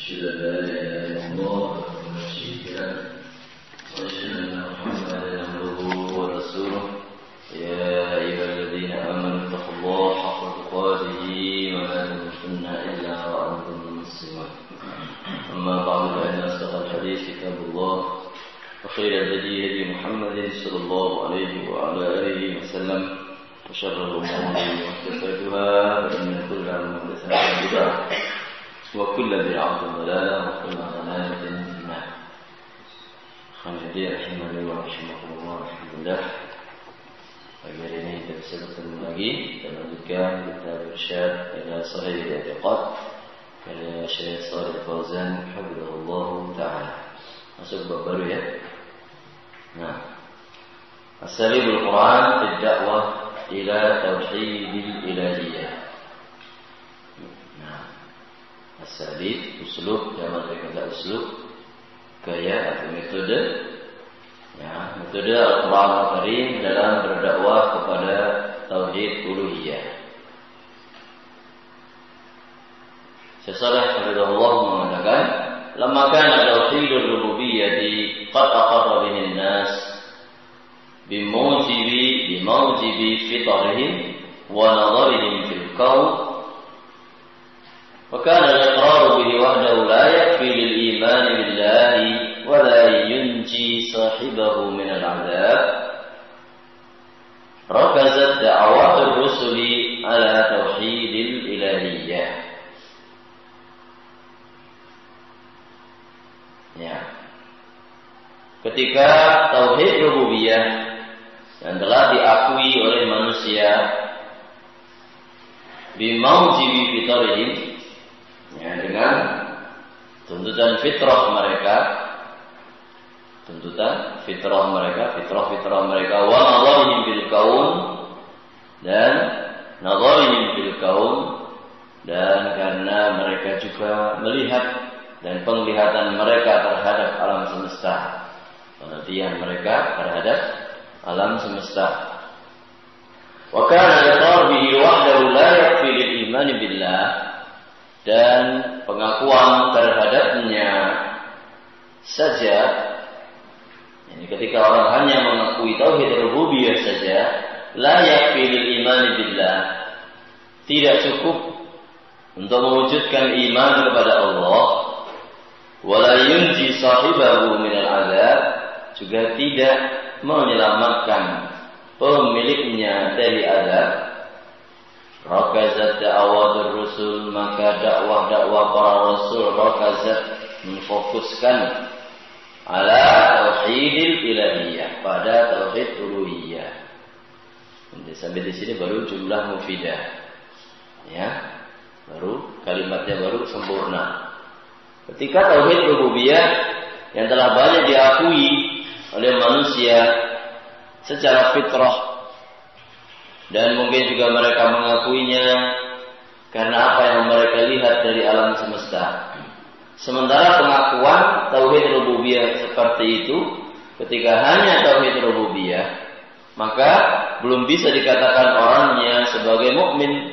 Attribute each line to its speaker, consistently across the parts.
Speaker 1: أشهد أن لا إله إلا الله وحده لا شريك له وأشهد أن محمدا عبده ورسوله يا أيها الذين آمنوا اتقوا الله حق تقاته ولا تموتن إلا وأنتم مسلمون أما بعد فإن أصدق الحديث كتاب الله وخير الهدي هدي محمد صلى الله عليه وعلى آله وسلم وشر الأمور محدثاتها فإن كل محدثة بدعة وكل بدعة ضلالة وكل ضلالة في النار. Rahimani wa rahimakumullah. Alhamdulillah. Pagi hari ini kita bisa bertemu lagi dan lanjutkan kitab Irsyad ila Sahih al-I'tiqad karya Syekh Shalih Al-Fauzan hafizahullah taala. Masuk bab baru ya. Nah, Asalibul Quran fi da'wah ila tauhidil ilahiyah. Nah, asalib, uslub, jamak dari kata uslub, gaya atau metode. Ya, metode Al-Quran Al-Karim dalam berdakwah kepada tauhid uluhiyah. Syekh Shalih Al-Fauzan mengatakan, "Lamma kana tauhidur rububiyyah qad aqarra bihi an-nas bimawjibi fitrihim wa nadarihim fil kawn wa kana al-iqrar bihi wahdahu la yakfi lil iman billahi wa la yunji sahibahu min al-'adab rakazat da'awatur rusuli ala tauhidil ilahiyyah." Ya. Ketika tauhid rububiyah yang telah diakui oleh manusia bimaujibi fitrihim, ya, dengan tuntutan fitrah mereka, fitrah mereka wa nadharihim bil kaun, dan nadharihim bil kaun, dan karena mereka juga melihat dan penglihatan mereka terhadap alam semesta, pengertian mereka terhadap alam semesta. Wa kana yaqar bihi wahdahu la yakfi lil iman billah, dan pengakuan terhadapnya saja, yani ketika orang hanya mengakui tauhid rububiyah saja, la yakfi lil iman billah, tidak cukup untuk mewujudkan iman kepada Allah, wala yunji sahibahu minal azab, juga tidak menyelamatkan pemiliknya dari azab. Rakazat da'awatur rusul, maka dakwah-dakwah para rasul rakazat memfokuskan ala tauhidil ilahiyah, pada tauhid uluhiyah. Sampai di sini baru jumlah mufidah, ya, baru kalimatnya baru sempurna. Ketika tauhid rububiyah yang telah banyak diakui oleh manusia secara fitrah, dan mungkin juga mereka mengakuinya karena apa yang mereka lihat dari alam semesta. Sementara pengakuan tauhid rububiyah seperti itu, ketika hanya tauhid rububiyah, maka belum bisa dikatakan orangnya sebagai mukmin.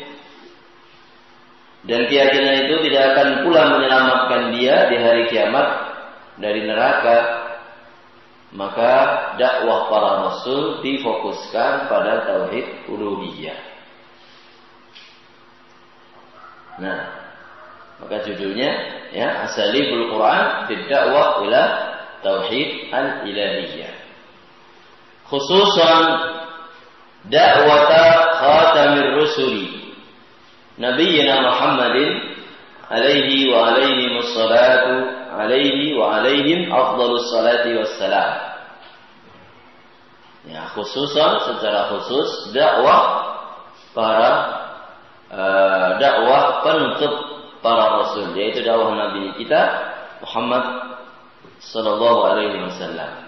Speaker 1: Dan keyakinan itu tidak akan pula menyelamatkan dia di hari kiamat dari neraka. Maka dakwah para rasul difokuskan pada tauhid uluhiyah. Nah, maka judulnya, ya, Asalibul Quran fi da'wah ila tauhid al-ilahiyah. Khususan da'wata khatamir rusuli Nabiyyina Muhammadin alaihi wa alaihim assalatu alaihi wa alaihim afdalus salati wassalam. Ya, khususan, secara khusus dakwah para dakwah penutup para rasul, yaitu dakwah Nabi kita Muhammad sallallahu alaihi wasallam.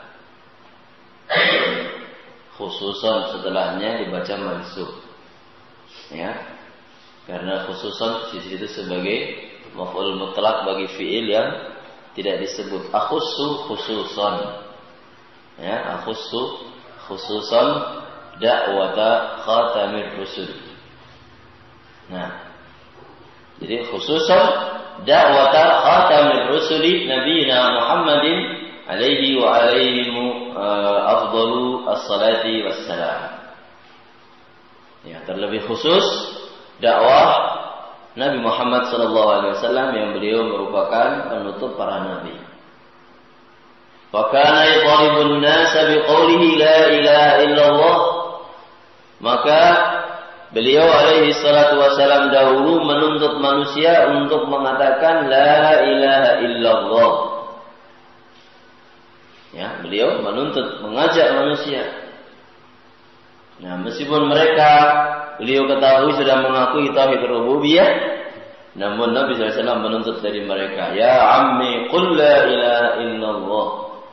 Speaker 1: Khususan setelahnya dibaca mansub, ya. Karena khususan di situ sebagai maf'ul mutlak bagi fiil yang tidak disebut. Akhussu khususan, ya, akhussu khususan da'wata khatamir rusul. Nah, jadi khususan da'wata khatamir rusuli nabiyina Muhammadin alaihi wa alaihim afdalu as-salati wassalam. Ya, terlebih khusus dakwah Nabi Muhammad sallallahu alaihi wasallam yang beliau merupakan penutup para nabi. Wa kana yaqribun nasa biqaulihi la ilaha illallah. Maka beliau alaihi salatu wasallam dahulu menuntut manusia untuk mengatakan la ilaha illallah. Ya, beliau menuntut, mengajak manusia. Nah, meskipun beliau ketahui sudah mengakui tauhid rububiyah, namun Nabi SAW menuntut dari mereka, ya ammi qul la ilaha illallah.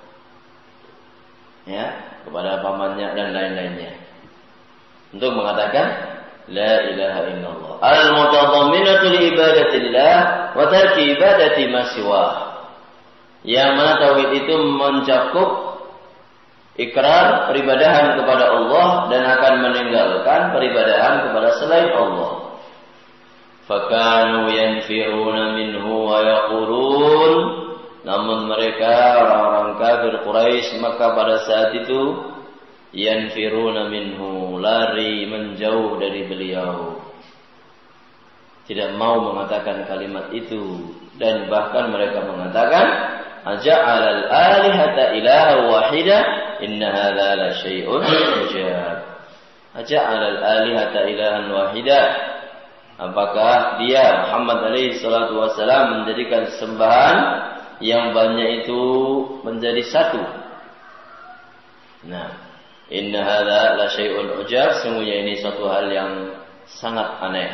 Speaker 1: Ya, kepada pamannya dan lain-lainnya. Untuk mengatakan la ilaha illallah. Al-mutadamminatu li ibadatillah wa tarki ibadati ma siwa. Yang mana tauhid itu mencakup ikrar peribadahan kepada Allah dan akan meninggalkan peribadahan kepada selain Allah. Fakanu yanfiruna minhu wa yaqulun. Namun mereka orang-orang kafir Quraisy maka pada saat itu yanfiruna minhu, lari menjauh dari beliau, tidak mau mengatakan kalimat itu, dan bahkan mereka mengatakan aja'alal alihata ilaha wahida inna hadza la syai'un ujab. Aja'alal alihata ilahan wahida, apakah dia Muhammad alaihi salatu wasalam menjadikan sembahan yang banyak itu menjadi satu. Nah, inna hadza la syai'un ujab, sungguhnya ini suatu hal yang sangat aneh.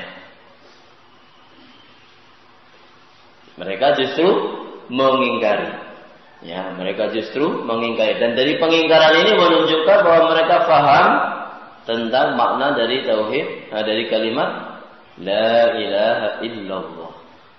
Speaker 1: Mereka justru mengingkari. Ya, mereka justru mengingkari, dan dari pengingkaran ini menunjukkan bahwa mereka paham tentang makna dari tauhid, dari kalimat la ilaha illallah.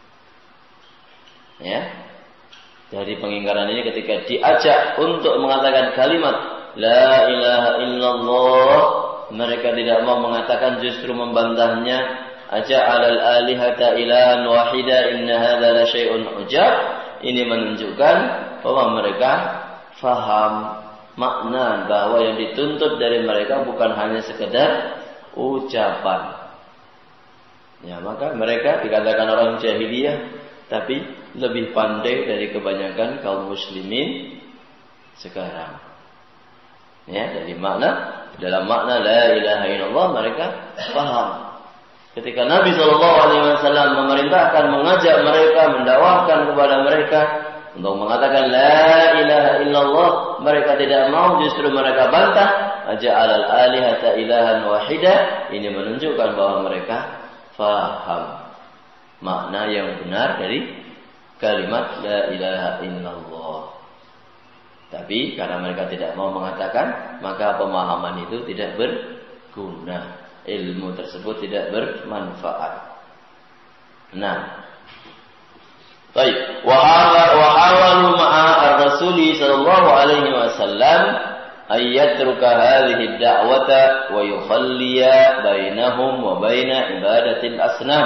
Speaker 1: Ya. Dari pengingkaran ini ketika diajak untuk mengatakan kalimat la ilaha illallah, mereka tidak mau mengatakan, justru membantahnya. Aja'alal alihata ilahan wahida inna hadza la syai'un ujab. Ini menunjukkan bahwa mereka faham makna bahwa yang dituntut dari mereka bukan hanya sekedar ucapan. Ya, maka mereka dikatakan orang jahiliyah, tapi lebih pandai dari kebanyakan kaum muslimin sekarang. Ya, dalam makna la ilaha illallah mereka paham. Ketika Nabi SAW memerintahkan, mengajak mereka, mendakwahkan kepada mereka untuk mengatakan la ilaha illallah, mereka tidak mau, justru mereka bantah. Aja'alal alihata ilahan wahida. Ini menunjukkan bahwa mereka faham makna yang benar dari kalimat la ilaha illallah. Tapi karena mereka tidak mau mengatakan, maka pemahaman itu tidak berguna. Ilmu tersebut tidak bermanfaat. Nah, baik. Wa hawalu ma'a ar-rasuli sallallahu alaihi wasallam ayyatruka hadhihi ad-da'wata wa yukhalliya bainahum wa baina ibadatil asnam.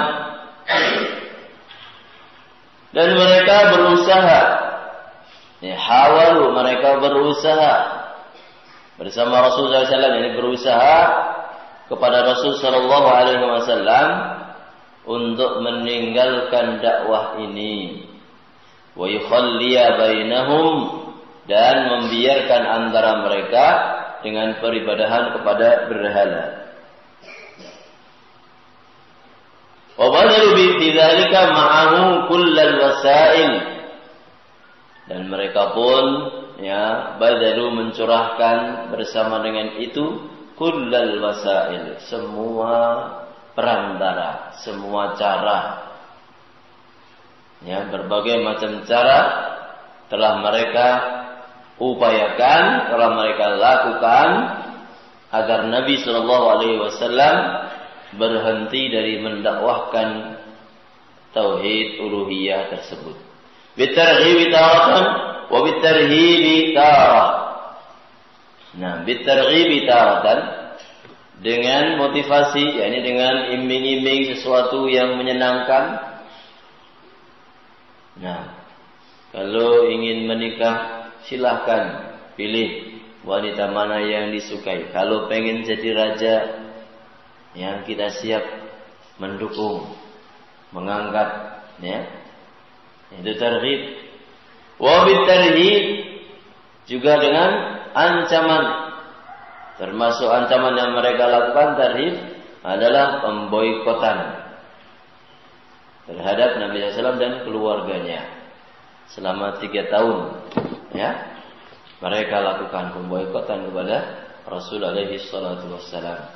Speaker 1: Dan mereka berusaha, ya, hawalu, mereka berusaha bersama Rasulullah SAW, ini berusaha kepada Rasul sallallahu alaihi wasallam untuk meninggalkan dakwah ini, wa yukhalliya bainahum, dan membiarkan antara mereka dengan peribadahan kepada berhala. Wa badalu bi dzalika ma'ahu kullal wasail, dan mereka pun badalu mencurahkan bersama dengan itu kullal wasail, semua perantara, semua cara. Ya, berbagai macam cara telah mereka upayakan, telah mereka lakukan agar Nabi sallallahu alaihi wasallam berhenti dari mendakwahkan tauhid uluhiyah tersebut. Bitarghibi taratan wa bitarhibi tarah. Nah, bitarghibi taratan, dengan motivasi, yakni dengan iming-iming sesuatu yang menyenangkan. Nah, Kalau ingin menikah, silahkan pilih wanita mana yang disukai. Kalau pengen jadi raja, yang kita siap mendukung, mengangkat, ya. Itu targhib. Wa bitarhib, juga dengan ancaman. Termasuk ancaman yang mereka lakukan tarhib adalah pemboikotan terhadap Nabi SAW dan keluarganya selama 3 tahun, ya. Mereka lakukan pemboikotan kepada Rasul alaihi salatu wassalam.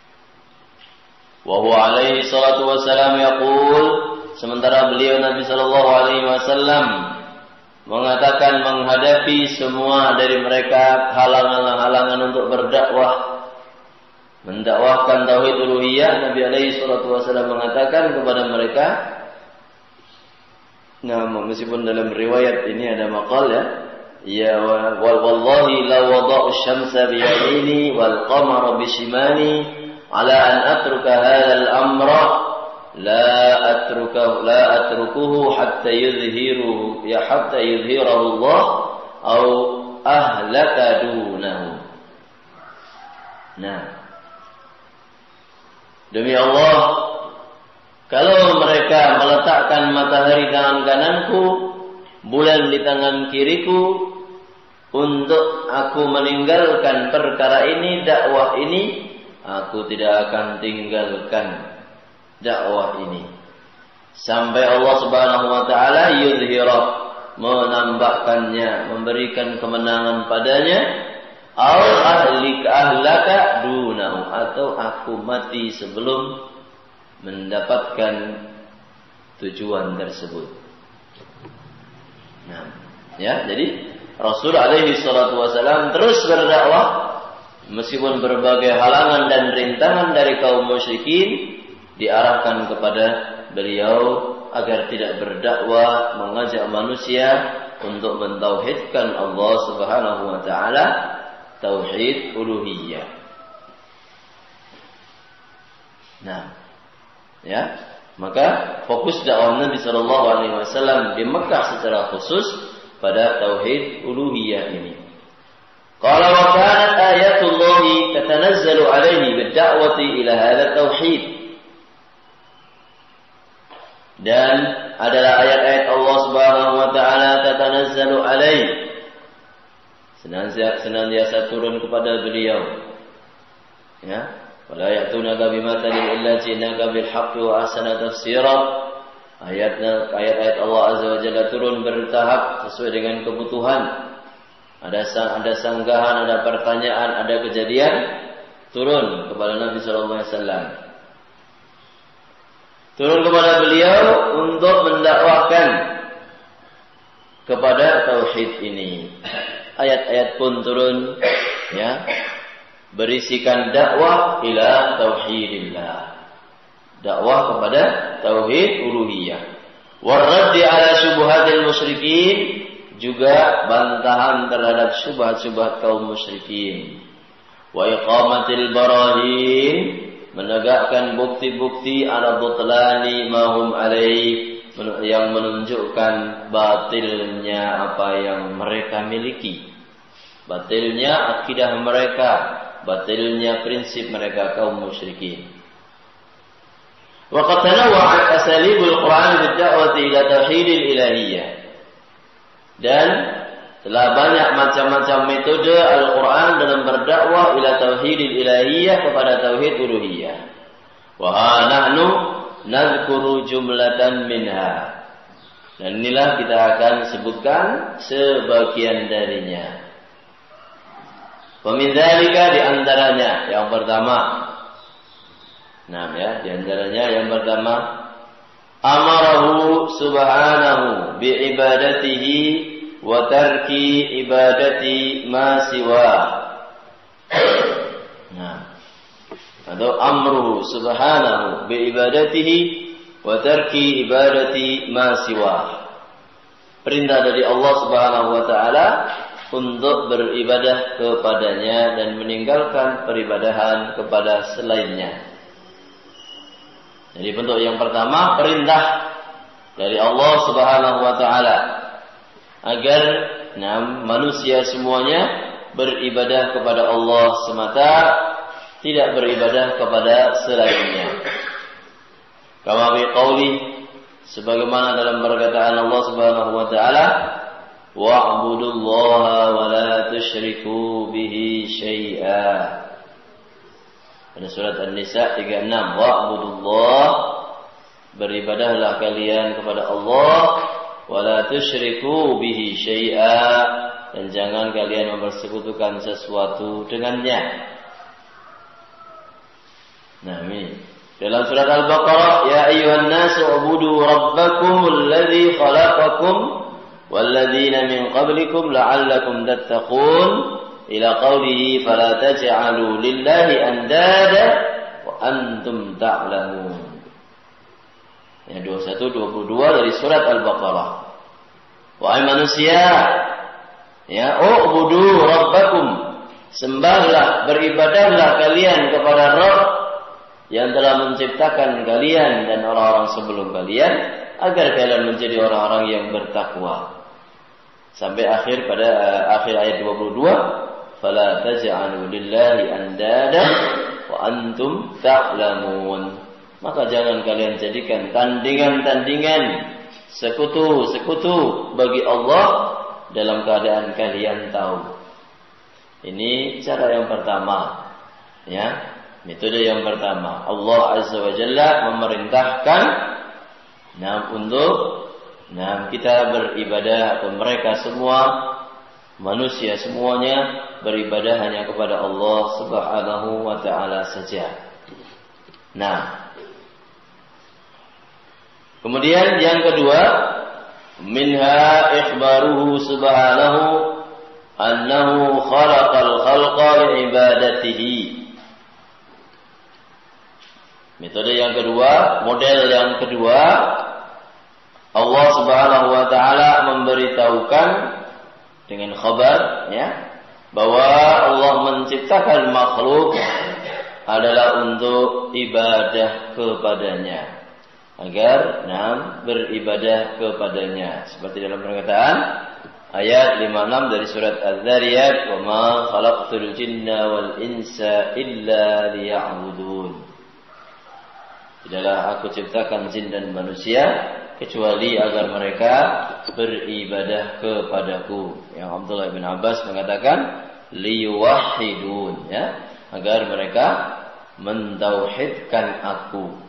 Speaker 1: Wa huwa alaihi salatu wassalam yaqul, sementara beliau Nabi sallallahu alaihi wasallam mengatakan menghadapi semua dari mereka halangan-halangan untuk berdakwah, mendakwahkan tauhid uluhiyah, Nabi alaihi salatu wasallam mengatakan kepada mereka, nah meskipun dalam riwayat ini ada maqal, ya wallahi la wada'u syamsa bi yamini wal qamara bi shimali ala an atruka hadzal amra la atrukuhu hatta yuzhirahu Allah au ahlaka dunahu. Nah, demi Allah, kalau mereka meletakkan matahari di tangan kananku, bulan di tangan kiriku, untuk aku meninggalkan perkara ini, dakwah ini, aku tidak akan tinggalkan dakwah ini sampai Allah Subhanahu wa taala yuzhirah, menambahkannya, memberikan kemenangan padanya, au ahlaka dunahu, atau aku mati sebelum mendapatkan tujuan tersebut. Nah, ya, jadi Rasul alaihi salatu wasallam terus berdakwah meskipun berbagai halangan dan rintangan dari kaum musyrikin diarahkan kepada beliau agar tidak berdakwah, mengajak manusia untuk mentauhidkan Allah Subhanahu wa taala, tauhid uluhiyah. Nah, ya, maka fokus dakwah Nabi sallallahu alaihi wasallam di Mekah secara khusus pada tauhid uluhiyah ini. Qala wa kanat ayatullah tatanazzalu alaihi bid-da'wati ila hadha tauhid. Dan adalah ayat-ayat Allah Subhanahu wa taala tatanazzalu alaihi, senantiasa turun kepada beliau. Ya, wala ya'tunaka bimathalin illa ji'naka bil haqqi wa ahsana tafsira. Ayat-ayat Allah Azza wa Jalla turun bertahap sesuai dengan kebutuhan. Ada sanggahan, ada pertanyaan, ada kejadian, turun kepada Nabi sallallahu alaihi wasallam. Turun kepada beliau untuk mendakwahkan kepada tauhid ini. Ayat-ayat pun turun, ya, berisikan dakwah ila tauhidillah, dakwah kepada tauhid uluhiyah. Warraddi ala syubhatil musyrikin, juga bantahan terhadap syubhat-syubhat kaum musyrikin. Wa iqamatil barahin, menegakkan bukti-bukti ala butlani mahum alaih, yang menunjukkan batilnya apa yang mereka miliki, batilnya akidah mereka, batilnya prinsip mereka kaum musyrikin. Wa qad tanawwa'at asalibul Qur'an bid-da'wati ila tauhidil ilahiyyah, dan telah banyak macam-macam metode Al-Quran dalam berdakwah ila tauhidil ilahiyyah, kepada tauhid uluhiyah. Wa nahnu nadhkuru jumlatan minha, dan inilah kita akan sebutkan sebagian darinya. Wa min dzalika, di antaranya yang pertama, nah ya, di antaranya yang pertama, amarahu subhanahu bi ibadatihi wa tarki ibadati ma siwa. Nah, atau amruhu subhanahu bi ibadatihi wa tarki ibadati ma siwa. Perintah dari Allah Subhanahu wa taala untuk beribadah kepadanya dan meninggalkan peribadahan kepada selainnya. Jadi bentuk yang pertama, perintah dari Allah Subhanahu wa taala agar manusia semuanya beribadah kepada Allah semata, tidak beribadah kepada selainnya. Kama bi qauli, sebagaimana dalam perkataan Allah Subhanahu wa taala, wa'budullaha wa la tusyriku bihi syai'a. Pada surat An-Nisa 36, wa'budullah, beribadahlah kalian kepada Allah, wa la tusyriku bihi syai'a, dan jangan kalian mempersekutukan sesuatu dengannya. Nah, ini dalam surat Al-Baqarah, ya ayyuhan nasu ubudu rabbakumul ladzi khalaqakum walladzina min qablikum la'allakum tattaqun, ila qawlihi fala taj'alu lillahi andada wa antum ta'lamun. Ya, 21-22 dari surat Al-Baqarah. Wahai manusia, ya, ubudu rabbakum, sembahlah, beribadahlah kalian kepada Rabb yang telah menciptakan kalian dan orang-orang sebelum kalian, agar kalian menjadi orang-orang yang bertakwa. Sampai akhir ayat 22, fala taj'alu lillahi andada wa antum ta'lamun. Maka jangan kalian jadikan tandingan-tandingan, sekutu-sekutu bagi Allah dalam keadaan kalian tahu. Ini cara yang pertama, ya, metode yang pertama. Allah Azza wa Jalla memerintahkan untuk kita beribadah, atau mereka semua, manusia semuanya beribadah hanya kepada Allah Subhanahu wa taala saja. Kemudian yang kedua, minha ikhbaruhu subhanahu annahu khalaqal khalqa li'ibadatihi. Metode yang kedua, model yang kedua, Allah Subhanahu wa taala memberitahukan dengan khabar, ya, bahwa Allah menciptakan makhluk adalah untuk ibadah kepadanya, agar beribadah kepadanya, seperti dalam perkataan ayat 56 dari surat Az-Zariyat, wa ma khalaqtul jinna wal insa illa liya'budun. Tidaklah aku ciptakan jin dan manusia kecuali agar mereka beribadah kepadaku. Yang Abdullah bin Abbas mengatakan liyuwahhidun, ya, agar mereka mentauhidkan aku.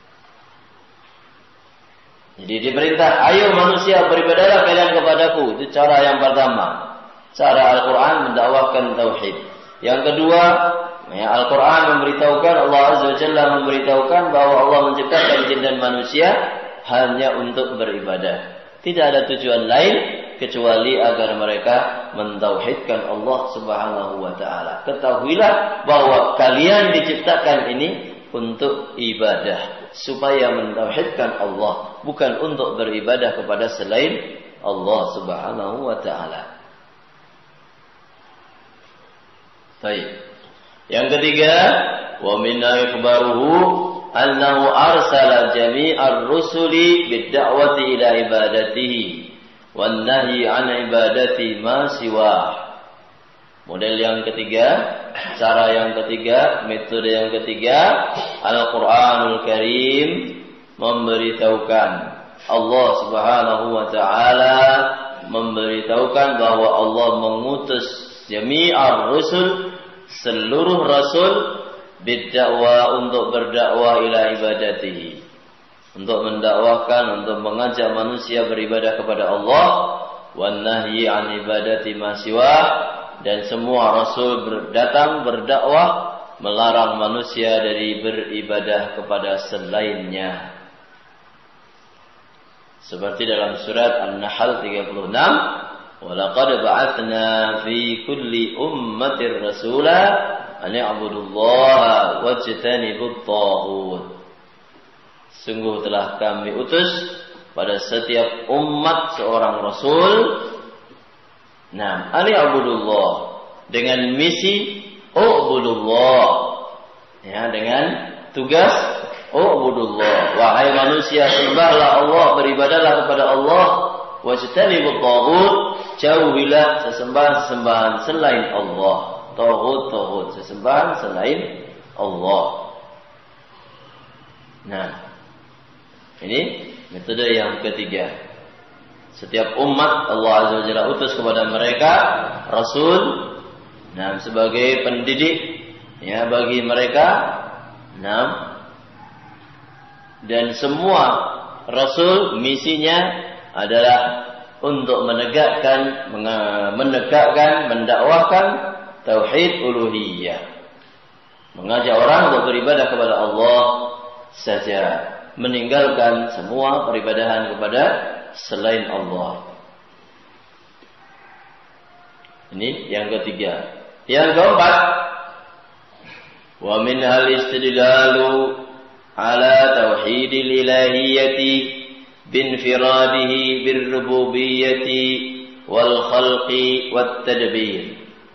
Speaker 1: Jadi diperintah, ayo manusia beribadahlah kalian kepadaku. Itu cara yang pertama. Cara Al-Quran mendakwahkan tauhid. Yang kedua, ya, Al-Quran memberitahukan, Allah Azza wa Jalla memberitahukan bahwa Allah menciptakan jin dan manusia hanya untuk beribadah. Tidak ada tujuan lain kecuali agar mereka mentauhidkan Allah Subhanahu wa taala. Ketahuilah bahwa kalian diciptakan ini untuk ibadah, supaya mentauhidkan Allah, bukan untuk beribadah kepada selain Allah Subhanahu wa taala. Baik. Yang ketiga, wa minna ikhbaruhu annahu arsala jami'ar rusuli bid-da'wati ila ibadatihi wan nahyi 'an ibadati ma siwah. Model yang ketiga, cara yang ketiga, metode yang ketiga, Al-Qur'anul Karim memberitahukan, Allah Subhanahu wa taala memberitahukan bahwa Allah mengutus jami'ar rusul, seluruh rasul, bid-da'wa, untuk berdakwah ila ibadatihi, untuk mendakwahkan, untuk mengajak manusia beribadah kepada Allah, wan nahyi 'an ibadati ma siwah, dan semua rasul datang berdakwah melarang manusia dari beribadah kepada selainnya. Seperti dalam surat An-Nahl 36, wa laqad ba'atsna fi kulli ummatin rasula an ya'budullaha wajtanibut taghut. Sungguh telah kami utus pada setiap umat seorang rasul, an ya'budullah, dengan misi ubudullah, ya, dengan tugas ubudullah. Wahai manusia, sembahlah Allah, beribadahlah kepada Allah, wajtanibut taghut, jauhilah sesembahan-sesembahan selain Allah. Taghut, sesembahan selain Allah. Nah, ini metode yang ketiga. Setiap umat Allah Azza wa Jalla utus kepada mereka rasul, nah, sebagai pendidik ya bagi mereka. Nah, dan semua rasul misinya adalah untuk menegakkan, mendakwahkan tauhid uluhiyah. Mengajak orang untuk beribadah kepada Allah saja, meninggalkan semua peribadahan kepada selain Allah. Ini yang ketiga. Yang keempat, wa min hal istidlalu ala tauhidil ilahiyyati binfiradihi birrububiyyati wal khalqi wat tadbir.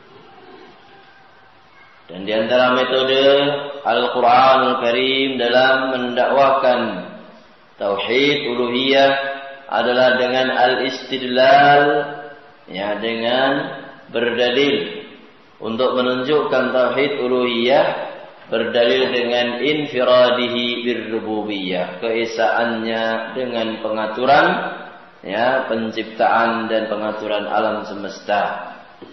Speaker 1: Dan di antara metode Al-Qur'anul Karim dalam mendakwakan tauhid uluhiyah adalah dengan al-istidlal, ya, dengan berdalil untuk menunjukkan tauhid uluhiyah, berdalil dengan infiradihi birrububiyah, keesaannya dengan pengaturan, ya, penciptaan dan pengaturan alam semesta.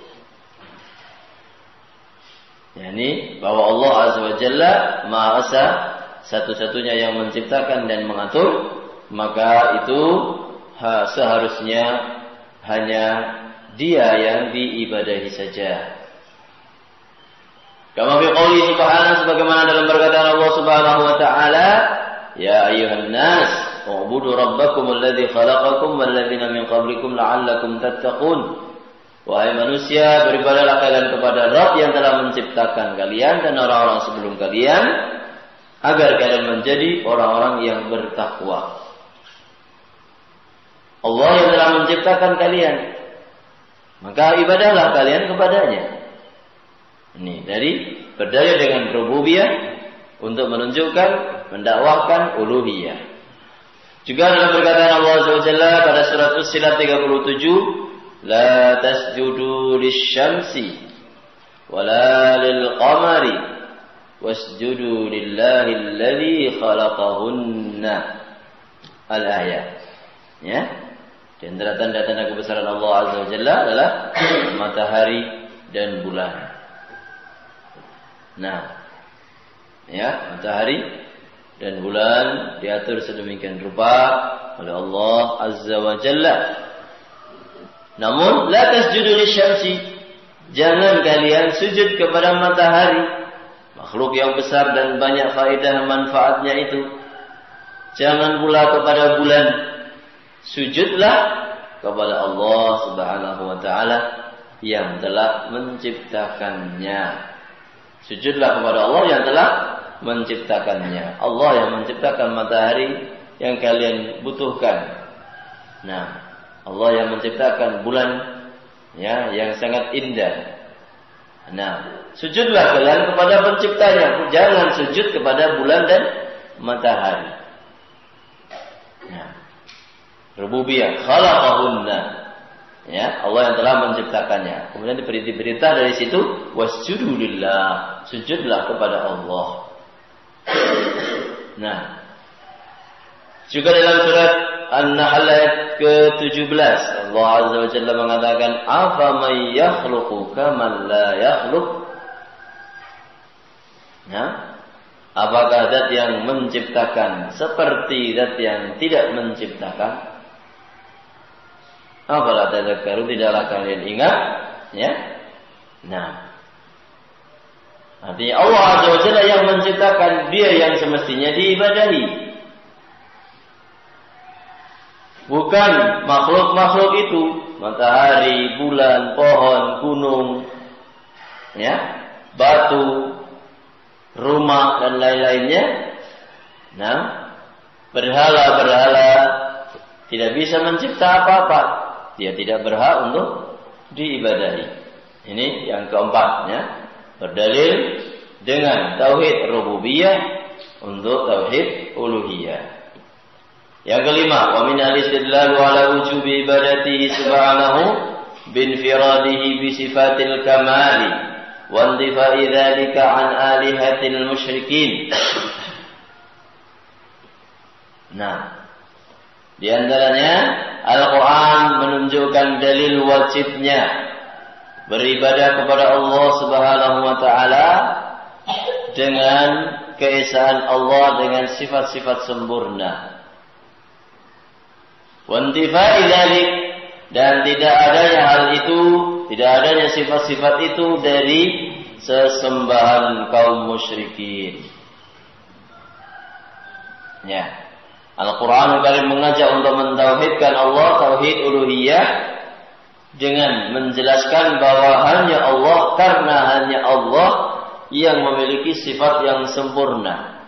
Speaker 1: Yani bahwa Allah Azza wa Jalla Maha Esa, satu-satunya yang menciptakan dan mengatur, maka itu seharusnya hanya Dia yang diibadahi saja. Kama fi qouli subhanahu, sebagaimana dalam perkataan Allah Subhanahu wa taala, ya ayyuhan nas u'budu rabbakum alladzi khalaqakum wal ladzina min qablikum la'allakum tattaqun. Wahai manusia, beribadahlah kalian kepada Rabb yang telah menciptakan kalian dan orang-orang sebelum kalian, agar kalian menjadi orang-orang yang bertakwa. Allah yang telah menciptakan kalian, maka ibadahlah kalian kepadanya. Ini dari berdalil dengan rububiyah untuk menunjukkan, mendakwahkan uluhiyah. Juga dalam perkataan Allah Azza wa Jalla pada surat Fussilat 37, la tasjudu lisyamsi wala lilqamari wasjudu lillahi alladzi khalaqahunna. Al-ayat. Ya. Di antara tanda-tanda kebesaran Allah Azza wa Jalla adalah matahari dan bulan. Nah, ya, matahari dan bulan diatur sedemikian rupa oleh Allah Azza wa Jalla. Namun la tasjudu lisyamsi, jangan kalian sujud kepada matahari, makhluk yang besar dan banyak faedah manfaatnya itu. Jangan pula kepada bulan, sujudlah kepada Allah Subhanahu wa taala yang telah menciptakannya. Sujudlah kepada Allah yang telah menciptakannya. Allah yang menciptakan matahari yang kalian butuhkan. Nah, Allah yang menciptakan bulan, ya, yang sangat indah. Nah, sujudlah kalian kepada penciptanya, jangan sujud kepada bulan dan matahari. Nah, rububiyah, khalaqahunna, ya, Allah yang telah menciptakannya. Kemudian diberi perintah dari situ, wasjudu lillah, sujudlah kepada Allah. Nah, juga dalam surat An-Nahl ayat ke-17 Allah Azza wa Jalla mengatakan, afa may yakhluqu kaman la yakhluq. Nah, apakah zat yang menciptakan seperti zat yang tidak menciptakan? Apalah tadzakkaru, tidaklah kalian ingat, ya? Nah, artinya Allah Azza wa Jalla yang menciptakan, Dia yang semestinya diibadahi. Bukan makhluk-makhluk itu, matahari, bulan, pohon, gunung, ya, batu, rumah dan lain-lainnya. Nah, berhala-berhala tidak bisa mencipta apa-apa. Dia tidak berhak untuk diibadahi. Ini yang keempat, ya. Berdalil dengan tauhid rububiyah untuk tauhid uluhiyah. Yang kelima, wa min al-istidlal ala wujubi ibadatihi subhanahu binfiradihi bi sifatil kamali wa intifai dzalika an alihatil musyrikin. Nah, di antaranya Al-Quran menunjukkan dalil wajibnya beribadah kepada Allah Subhanahu wa Ta'ala dengan keesaan Allah dengan sifat-sifat sempurna. Wantifai dzalik, dan tidak adanya hal itu, tidak adanya sifat-sifat itu dari sesembahan kaum musyrikin. Ya. Al-Quran Karim mengajak untuk mentauhidkan Allah, tauhid uluhiyah, dengan menjelaskan bahwa hanya Allah, karena hanya Allah yang memiliki sifat yang sempurna.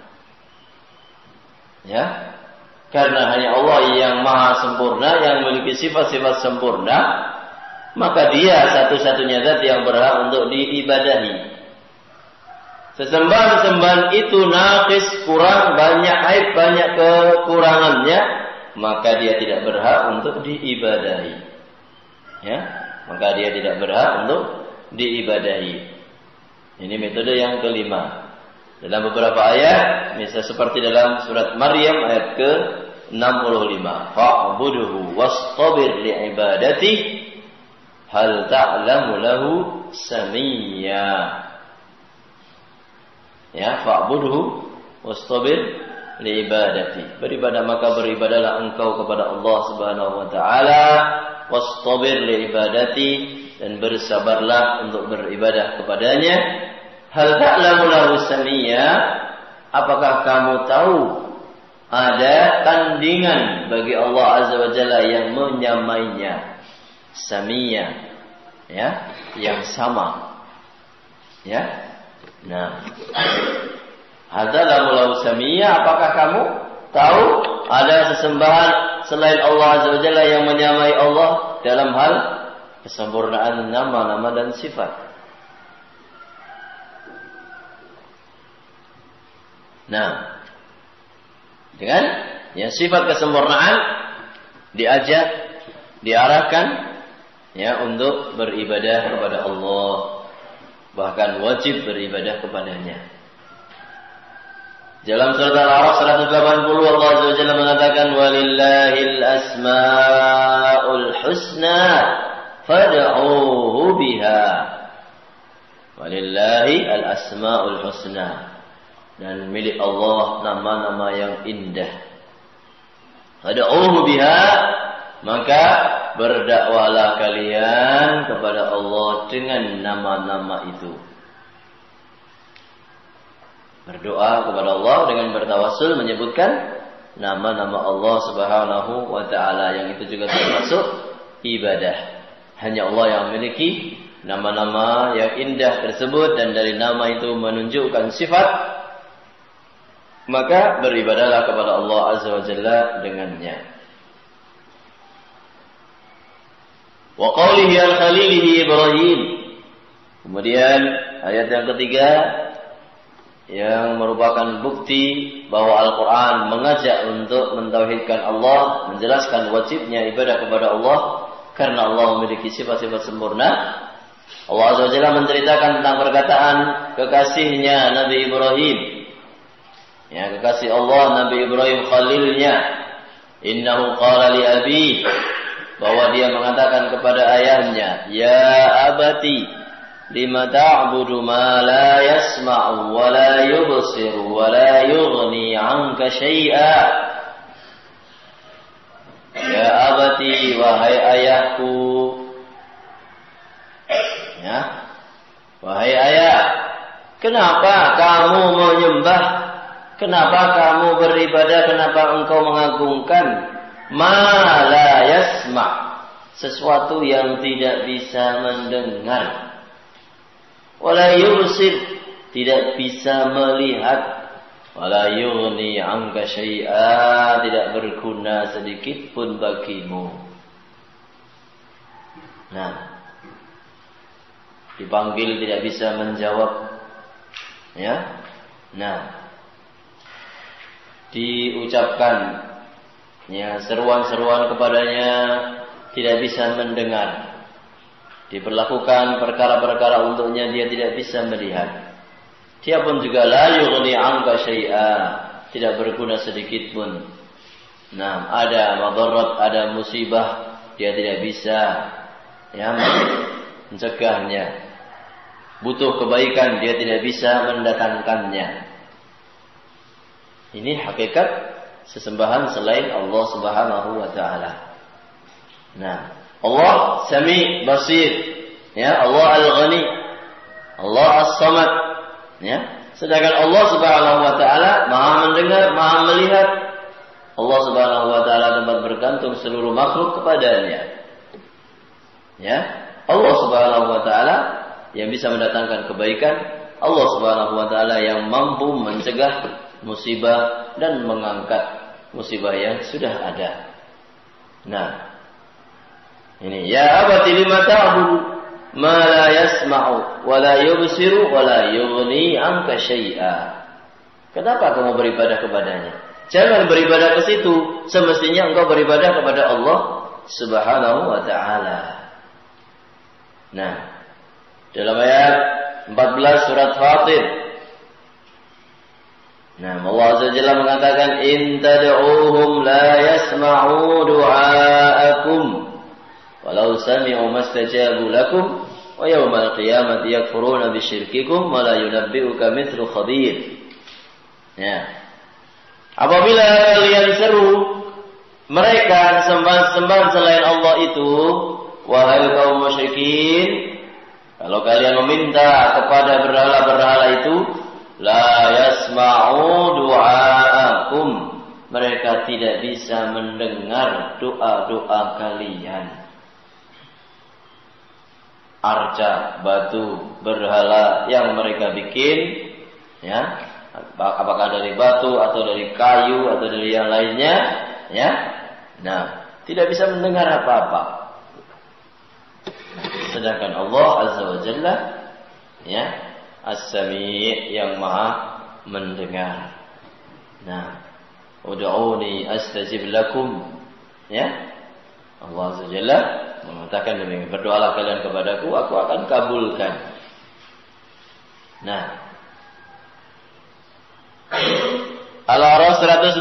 Speaker 1: Ya, karena hanya Allah yang maha sempurna, yang memiliki sifat-sifat sempurna, maka Dia satu-satunya zat yang berhak untuk diibadahi. Sesembahan-sembahan itu naqis, kurang, banyak aib, banyak kekurangannya, maka dia tidak berhak untuk diibadahi. Ya, maka dia tidak berhak untuk diibadahi. Ini metode yang kelima. Dalam beberapa ayat, misalnya seperti dalam surat Maryam ayat ke-65, fa'buduhu wastabir li'ibadati hal ta'lamu lahu samiyya. Ya, fa'budhu wastabir liibadati. Beribadah maka beribadahlah engkau kepada Allah Subhanahu wa Ta'ala, wastabir liibadati, dan bersabarlah untuk beribadah kepadanya. Hal ta'lamu lahu samiyya, apakah kamu tahu ada tandingan bagi Allah Azza wa Jalla yang menyamainya? Samiyya, ya, yang sama. Ya. Nah, hadzal lahu samiyya, apakah kamu tahu ada sesembahan selain Allah Azza wa Jalla yang menyamai Allah dalam hal kesempurnaan nama-nama dan sifat? Nah, dengan ya sifat kesempurnaan diajak, diarahkan ya untuk beribadah kepada Allah. Bahkan wajib beribadah kepadanya. Dalam surat Al-A'raf 180 Allah Azza wa Jalla mengatakan walillahil asmaul husna fad'uuhu biha. Walillahi al-asmaul husna, dan milik Allah nama-nama yang indah. Fad'uuhu biha, maka berdakwalah kalian kepada Allah dengan nama-nama itu. Berdoa kepada Allah dengan bertawassul menyebutkan nama-nama Allah Subhanahu wa Ta'ala, yang itu juga termasuk ibadah. Hanya Allah yang memiliki nama-nama yang indah tersebut, dan dari nama itu menunjukkan sifat, maka beribadahlah kepada Allah Azza wa Jalla dengannya. Wa qawlihi al-khalilihi Ibrahim. Kemudian ayat yang ketiga yang merupakan bukti bahwa Al-Quran mengajak untuk mentauhidkan Allah, menjelaskan wajibnya ibadah kepada Allah karena Allah memiliki sifat-sifat sempurna. Allah Azza wa Jalla menceritakan tentang perkataan kekasihnya Nabi Ibrahim, ya, kekasih Allah Nabi Ibrahim khalilnya. Innahu qala li abi, bahwa dia mengatakan kepada ayahnya, ya abati lima ta'budu ma la yasma'u wa la yubsiru wa la yughni 'anka syai'a. Ya abati, wahai ayahku, ya, wahai ayah, kenapa kamu menyembah, kenapa kamu beribadah, kenapa engkau mengagungkan ma la yasma', sesuatu yang tidak bisa mendengar, wala yubsir, tidak bisa melihat, wala yughni 'anka syai'a, tidak berguna sedikit pun bagimu. Nah, dipanggil tidak bisa menjawab, ya. Nah, diucapkan Ya, seruan-seruan kepadanya tidak bisa mendengar. Diberlakukan perkara-perkara untuknya dia tidak bisa melihat. Dia pun juga la yughni 'anka syai'a, tidak berguna sedikit pun. Nah, ada madarat, ada musibah, dia tidak bisa mencegahnya. Butuh kebaikan, dia tidak bisa mendatangkannya. Ini hakikat sesembahan selain Allah Subhanahu wa taala. Nah, Allah Sami Basir, Allah Al-Ghani, Allah As-Samad, Sedangkan Allah Subhanahu wa taala Maha mendengar, Maha melihat. Allah Subhanahu wa taala tempat bergantung seluruh makhluk kepadanya. Allah Subhanahu wa taala yang bisa mendatangkan kebaikan, Allah Subhanahu wa taala yang mampu mencegah musibah dan mengangkat musibah yang sudah ada. Nah, ini ya abati lima ta'budu ma la yasma'u wa la yubsiru wa la yughni 'anka syai'a. Kenapa kamu beribadah kepadanya? Jangan beribadah ke situ, semestinya engkau beribadah kepada Allah Subhanahu wa taala. Nah, dalam ayat 14 surat Fatir, Allah Azza wa Jalla mengatakan in tad'uuhum la yasma'u du'aakum walau sami'u mastajabu lakum wa yawmal qiyamati yakfuruna bisyirkikum wa la yunabbi'uka mithlu khabir. Apabila kalian seru mereka sembahan selain Allah itu, wahai kaum musyrikin, kalau kalian meminta kepada berhala-berhala itu, la yasma'u du'aakum, mereka tidak bisa mendengar doa-doa kalian. Arca, batu, berhala yang mereka bikin, apakah dari batu atau dari kayu atau dari yang lainnya, tidak bisa mendengar apa-apa. Sedangkan Allah Azza wa Jalla, As-Sami' yang Maha mendengar. Ud'uni astajib lakum. Allah Azza wa Jalla mengatakan demikian, berdoalah kalian kepadaku, aku akan kabulkan. Al-A'raf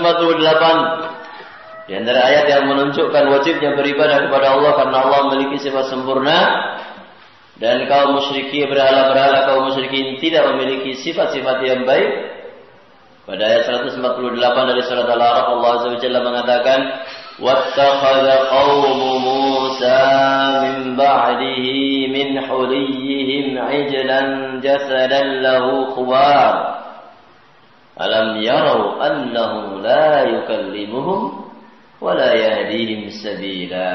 Speaker 1: 148, di antara ayat yang menunjukkan wajibnya beribadah kepada Allah karena Allah memiliki sifat sempurna dan kaum musyrikin berhala-berhala kaum musyrikin tidak memiliki sifat-sifat yang baik. Pada ayat 148 dari surat Al-A'raf, Allah Azza wa Jalla mengatakan wattakhadha qaumu Musa min ba'dihi min huliyihim 'ijlan jasadan lahu khuwar alam yarau annahu la yukallimuhum wa la yahdihim sabila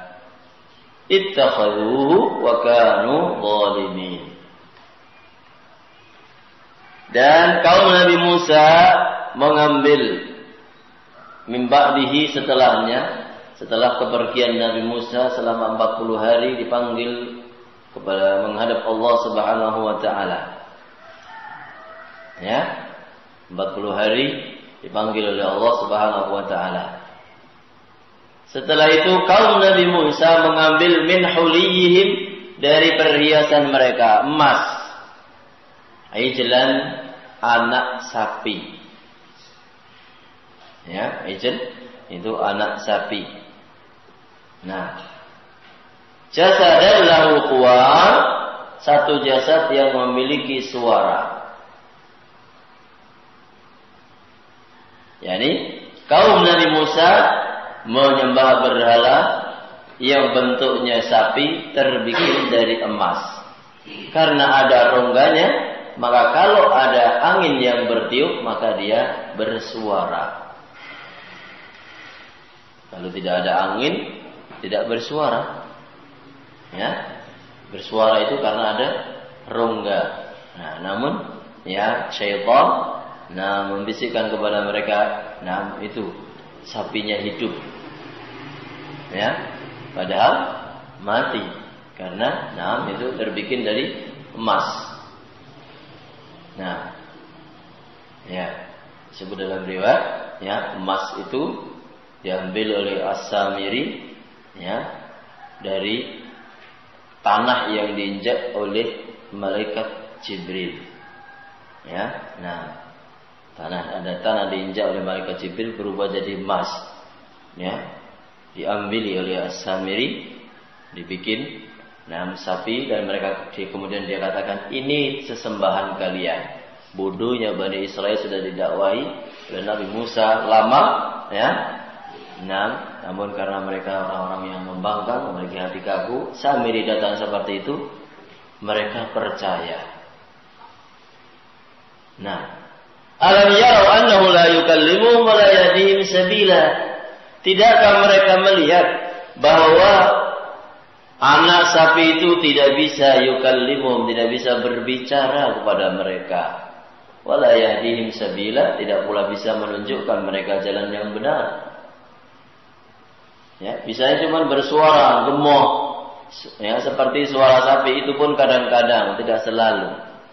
Speaker 1: ittakhadhuhu wa kanu zalimin. Dan kaum Nabi Musa mengambil min ba'dihi setelah kepergian Nabi Musa selama 40 hari dipanggil kepada menghadap Allah Subhanahu wa taala. 40 hari dipanggil oleh Allah Subhanahu wa taala. Setelah itu kaum Nabi Musa mengambil min huliyihim, dari perhiasan mereka, emas. Ijlan, anak sapi. Ijl itu anak sapi. Jasadan lahu quwar, satu jasad yang memiliki suara. Kaum Nabi Musa menyembah berhala yang bentuknya sapi terbikin dari emas. Karena ada rongganya, maka kalau ada angin yang bertiup, maka dia bersuara. Kalau tidak ada angin, tidak bersuara. Bersuara itu karena ada rongga. Namun syaitan membisikkan kepada mereka, itu sapinya hidup. Padahal mati karena itu terbikin dari emas. Disebut dalam riwayat, emas itu diambil oleh As-Samiri ya dari tanah yang diinjak oleh malaikat Jibril. Ya, nah ada tanah diinjak oleh malaikat Jibril berubah jadi emas. Ya, diambil oleh As-Samiri, dibikin sapi dan kemudian dia katakan ini sesembahan kalian. Bodohnya Bani Israel sudah didakwahi oleh Nabi Musa lama, ya. Namun karena mereka orang-orang yang membangkang, memiliki hati kaku, Samiri datang seperti itu, mereka percaya. Alam yarau annahu la yukallimuhum wa la yahdihim sabila. Tidakkah mereka melihat bahwa anak sapi itu tidak bisa yukallimuhum, tidak bisa berbicara kepada mereka. Wala yahdihim sabila, tidak pula bisa menunjukkan mereka jalan yang benar. Ya, bisanya cuma bersuara gemoh, ya, seperti suara sapi, itu pun kadang-kadang, tidak selalu.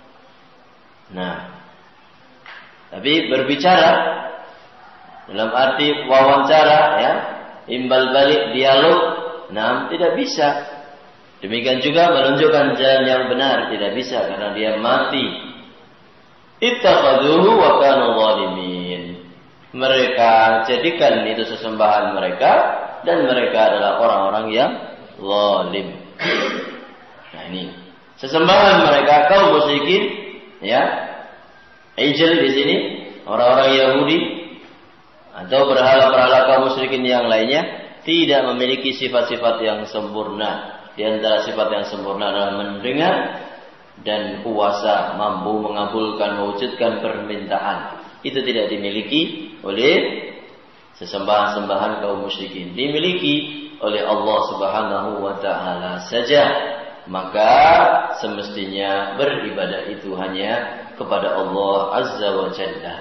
Speaker 1: Tapi berbicara dalam arti wawancara, ya, imbal balik, dialog, tidak bisa. Demikian juga menunjukkan jalan yang benar, tidak bisa karena dia mati. Ittakhadhuhu wa kanu zalimin. Mereka jadikan itu sesembahan mereka dan mereka adalah orang-orang yang zalim. Ini sesembahan mereka kaum musyrikin, ya. Ijl di sini orang-orang Yahudi atau berhala-berhala kaum musyrikin yang lainnya tidak memiliki sifat-sifat yang sempurna. Di antara sifat yang sempurna adalah mendengar dan kuasa, mampu mengabulkan, mewujudkan permintaan. Itu tidak dimiliki oleh sesembahan-sembahan kaum musyrikin. Dimiliki oleh Allah Subhanahu wa taala saja. Maka semestinya beribadah itu hanya kepada Allah Azza wa Jalla.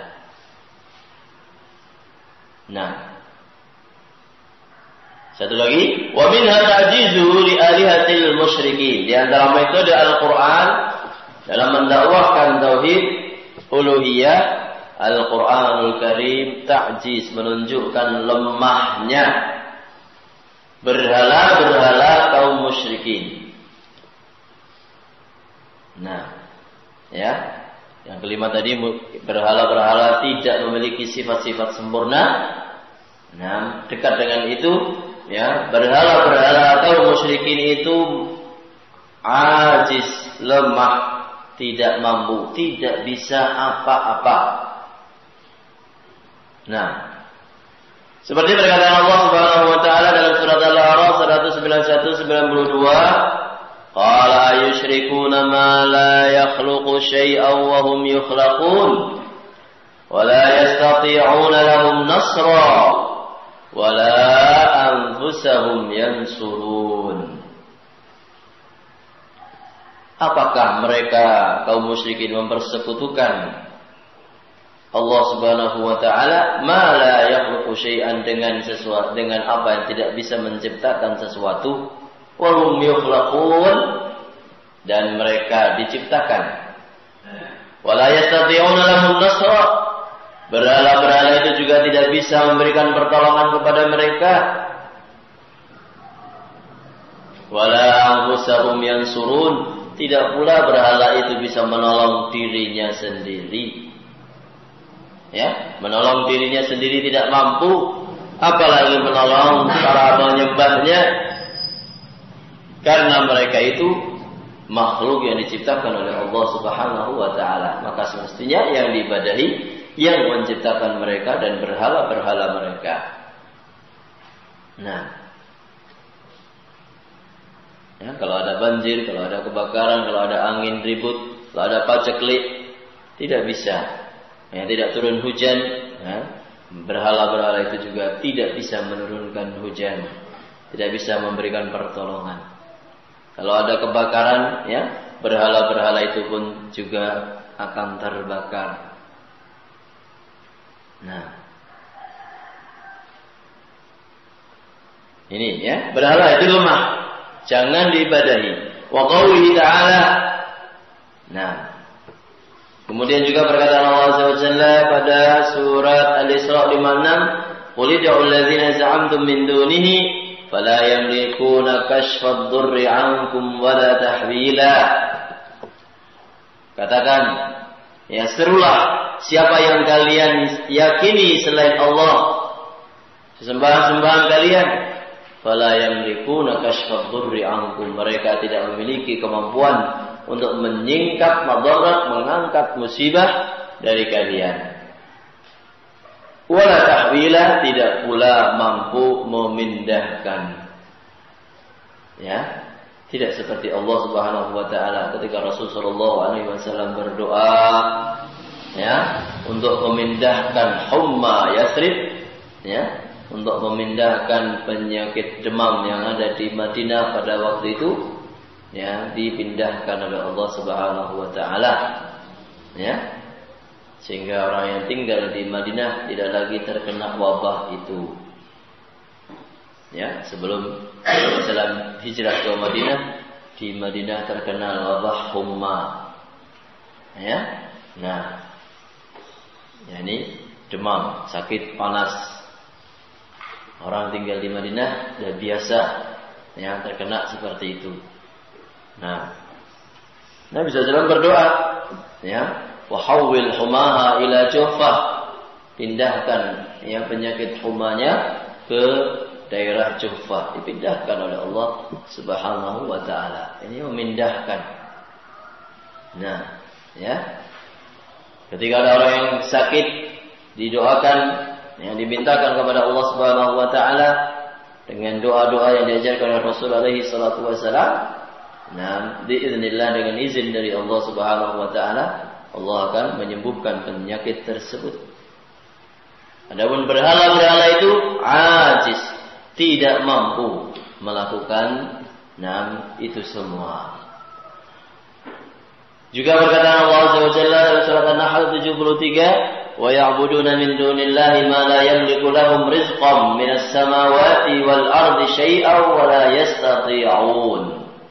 Speaker 1: Satu lagi, wa minha ta'jizuhu li alihatil musyrikin. Di antara metode Al-Qur'an dalam mendakwahkan tauhid uluhiyah, Al-Qur'anul Karim ta'jiz, menunjukkan lemahnya berhala-berhala kaum musyrikin. Ya, yang kelima tadi, berhala-berhala tidak memiliki sifat-sifat sempurna. Dekat dengan itu, ya, berhala-berhala kaum musyrikin itu ajiz, lemah, tidak mampu, tidak bisa apa-apa. Seperti perkataan Allah Subhanahu wa taala dalam surat Al-A'raf 191-92, qala ayushrikuna ma la yakhluqu syai'an wa hum yukhlaqun wa la yastati'una lahum nasra wala anfusahum yansurun. Apakah mereka kaum musyrikin mempersekutukan Allah Subhanahu wa taala ma la yakhluqu syai'an dengan sesuatu, dengan apa yang tidak bisa menciptakan sesuatu, wa hum yukhlaqun, dan mereka diciptakan. Wala yastati'una lahum nasra, berhala-berhala itu juga tidak bisa memberikan pertolongan kepada mereka. Wala anfusahum yansurun, tidak pula berhala itu bisa menolong dirinya sendiri. Ya, menolong dirinya sendiri tidak mampu, apalagi menolong para penyembahnya, karena mereka itu makhluk yang diciptakan oleh Allah Subhanahu wa taala. Maka semestinya yang diibadahi yang menciptakan mereka dan berhala-berhala mereka. Ya, kalau ada banjir, kalau ada kebakaran, kalau ada angin ribut, kalau ada paceklik, tidak bisa. Ya, tidak turun hujan, ya, berhala-berhala itu juga tidak bisa menurunkan hujan, tidak bisa memberikan pertolongan. Kalau ada kebakaran, ya, berhala-berhala itu pun juga akan terbakar. Ini, ya, berhala itu lemah, jangan diibadahi. Wa qawlihi ta'ala. Kemudian juga perkataan Allah Azza wa Jalla pada surat Al-Isra 56, qul ud'u alladzina za'amtum min dunihi fala yamlikuna kashfa ad-durri 'ankum wala tahwila. Katakan, ya serulah siapa yang kalian yakini selain Allah, sesembahan-sembahan kalian, fala yamlikuna kashfa ad-durri 'ankum, mereka tidak memiliki kemampuan untuk menyingkap madarat, mengangkat musibah dari kalian. Wala tahwila, tidak pula mampu memindahkan. Ya, tidak seperti Allah Subhanahu wa taala ketika Rasul sallallahu alaihi wasallam berdoa ya untuk memindahkan humma Yathrib, ya, untuk memindahkan penyakit demam yang ada di Madinah pada waktu itu, ya, dipindahkan oleh Allah Subhanahu wa taala, ya, sehingga orang yang tinggal di Madinah tidak lagi terkena wabah itu. Ya, sebelum Islam hijrah ke Madinah, di Madinah terkena wabah humma. Ya. Nah, ini demam, sakit panas. Orang tinggal di Madinah sudah biasa yang terkena seperti itu. Nah, Nabi SAW berdoa, ya, wahawil humaha ila Juhfah, pindahkan yang penyakit humanya ke daerah Juhfah, dipindahkan oleh Allah Subhanahu wa taala. Ini memindahkan. Nah, ya. Ketika ada orang yang sakit, didoakan, yang dimintakan kepada Allah Subhanahu wa taala dengan doa-doa yang diajarkan oleh Rasul alaihi salatu wasalam. Nah, biiznillah, dengan izin dari Allah Subhanahu wa taala, Allah akan menyembuhkan penyakit tersebut. Adapun berhala-berhala itu ajiz, tidak mampu melakukan itu semua. Juga berkata Allah Azza wa Jalla dalam surat An-Nahl 73, wa ya'buduna min dunillahi ma la yamliku lahum rizqan minas samawati wal ardi syai'an wa la yastati'un.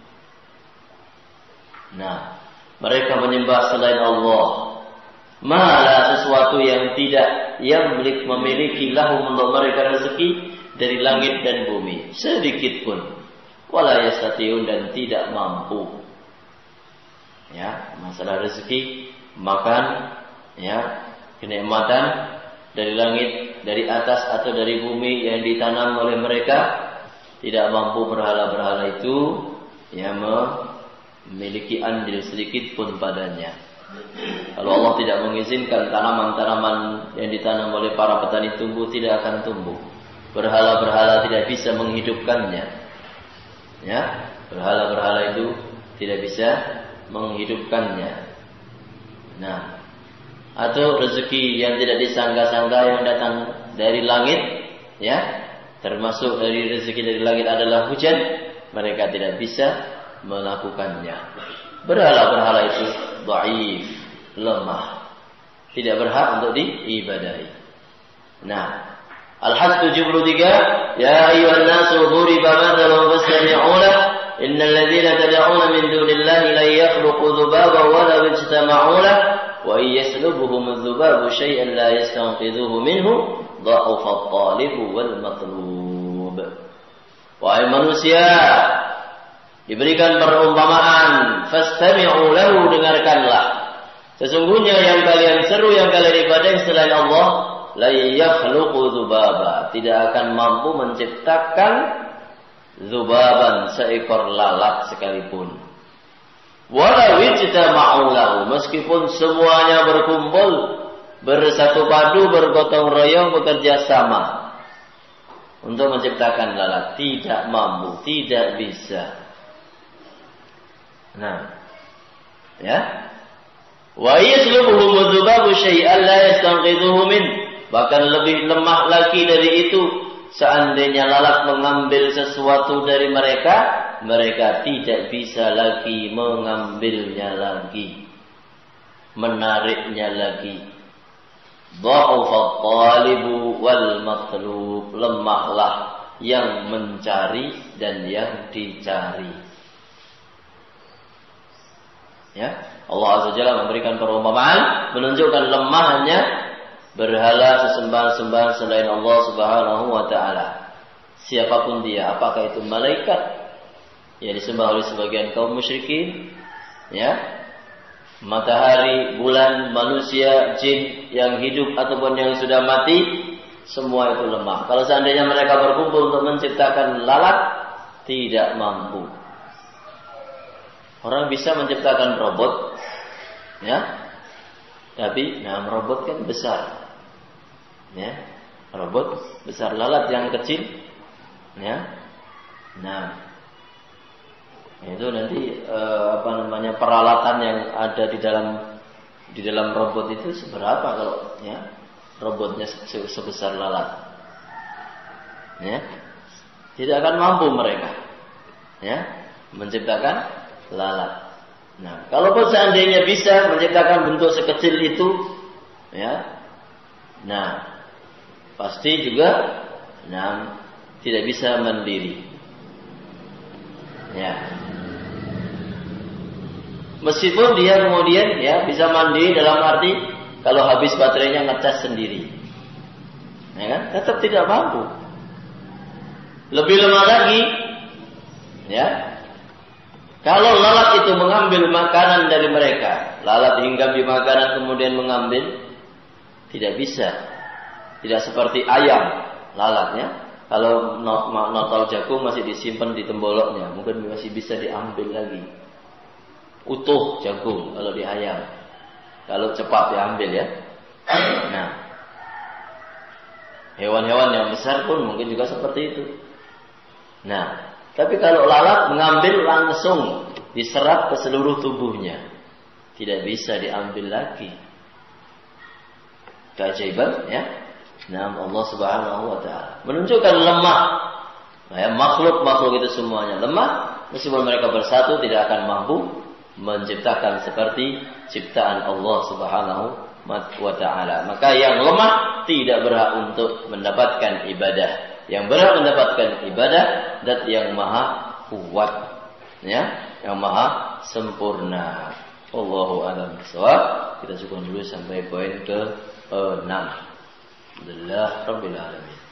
Speaker 1: Nah, mereka menyembah selain Allah malah sesuatu yang tidak memiliki lahum untuk mereka rezeki dari langit dan bumi sedikit pun, wala yastati'un, dan tidak mampu. Ya, masalah rezeki, makan, ya, kenikmatan dari langit, dari atas atau dari bumi yang ditanam oleh mereka, tidak mampu berhala-berhala itu ya memiliki andil sedikit pun padanya. Kalau Allah tidak mengizinkan tanaman-tanaman yang ditanam oleh para petani tumbuh, tidak akan tumbuh. Berhala-berhala tidak bisa menghidupkannya. Ya, berhala-berhala itu tidak bisa menghidupkannya. Nah, atau rezeki yang tidak disangka-sangka yang datang dari langit, ya, termasuk dari rezeki dari langit adalah hujan, mereka tidak bisa melakukannya. Berhala-berhala itu dhaif, lemah, tidak berhak untuk diibadahi. Nah, Al-Hajj 73, ya ayyuhan nasu duriba mathalun fastami'u lahu innal ladzina tad'una min dunillahi la yakhluqu dhubaban wa la yajtama'u lahu wa in yaslubuhum adh-dhubabu shay'an la yastanqidhuhu minhu dha'afa at-talibu wal matlub. Wahai manusia, diberikan perumpamaan, fastami'u lahu, dengarkanlah. Sesungguhnya yang kalian seru, yang kalian ibadahi selain Allah, la yakhluqu dzubaba, tidak akan mampu menciptakan dzubaban, seekor lalat sekalipun. Wala wijtama'u lahu, meskipun semuanya berkumpul, bersatu padu, bergotong royong, bekerja sama untuk menciptakan lalat, tidak mampu, tidak bisa. Nah, ya. Wa yaslubuhum adh-dhubabu syai'an la yastanqidhuhu min, bahkan lebih lemah lagi dari itu, seandainya lalat mengambil sesuatu dari mereka, mereka tidak bisa lagi mengambilnya lagi, menariknya lagi. Dha'afa at-talibu wal matlub, lemahlah yang mencari dan yang dicari. Ya, Allah Azza Jalla memberikan perumpamaan menunjukkan lemahnya berhala, sesembahan-sembahan selain Allah Subhanahu wa taala. Siapapun dia, apakah itu malaikat yang disembah oleh sebagian kaum musyrikin, ya, matahari, bulan, manusia, jin yang hidup ataupun yang sudah mati, semua itu lemah. Kalau seandainya mereka berkumpul untuk menciptakan lalat, tidak mampu. Orang bisa menciptakan robot, ya, tapi robot kan besar, ya, robot besar. Lalat yang kecil, ya, itu nanti peralatan yang ada di dalam robot itu seberapa kalau, ya, robotnya sebesar lalat, ya, tidak akan mampu mereka, ya, menciptakan lalat. Nah, kalaupun seandainya bisa menciptakan bentuk sekecil itu, ya, pasti juga, tidak bisa mandiri, ya. Meskipun dia kemudian, ya, bisa mandiri dalam arti kalau habis baterainya ngecas sendiri, ya kan, tetap tidak mampu. Lebih lemah lagi, ya. Kalau lalat itu mengambil makanan dari mereka, lalat hinggap di makanan kemudian mengambil, tidak bisa. Tidak seperti ayam, lalatnya. Kalau notol jagung masih disimpan di temboloknya, mungkin masih bisa diambil lagi. Utuh jagung kalau di ayam. Kalau cepat diambil, ya. Nah, hewan-hewan yang besar pun mungkin juga seperti itu. Nah, tapi kalau lalat mengambil langsung diserap ke seluruh tubuhnya, tidak bisa diambil lagi. Keajaiban, ya. Allah Subhanahu wa taala menunjukkan lemah, ya, makhluk-makhluk itu semuanya lemah, meskipun mereka bersatu tidak akan mampu menciptakan seperti ciptaan Allah Subhanahu wa taala. Maka yang lemah tidak berhak untuk mendapatkan ibadah. Yang berhak mendapatkan ibadah zat yang maha kuat, ya, yang maha sempurna. Wallahu a'lam bishawab. Kita cukup dulu sampai poin ke-6. Alhamdulillah rabbil alamin.